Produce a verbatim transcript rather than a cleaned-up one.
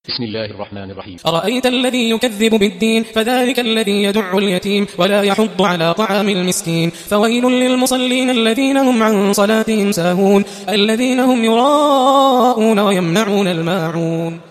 بسم الله الرحمن الرحيم. أرأيت الذي يكذب بالدين فذلك الذي يدع اليتيم ولا يحض على طعام المسكين فويل للمصلين الذين هم عن صلاتهم ساهون الذين هم يراءون ويمنعون الماعون.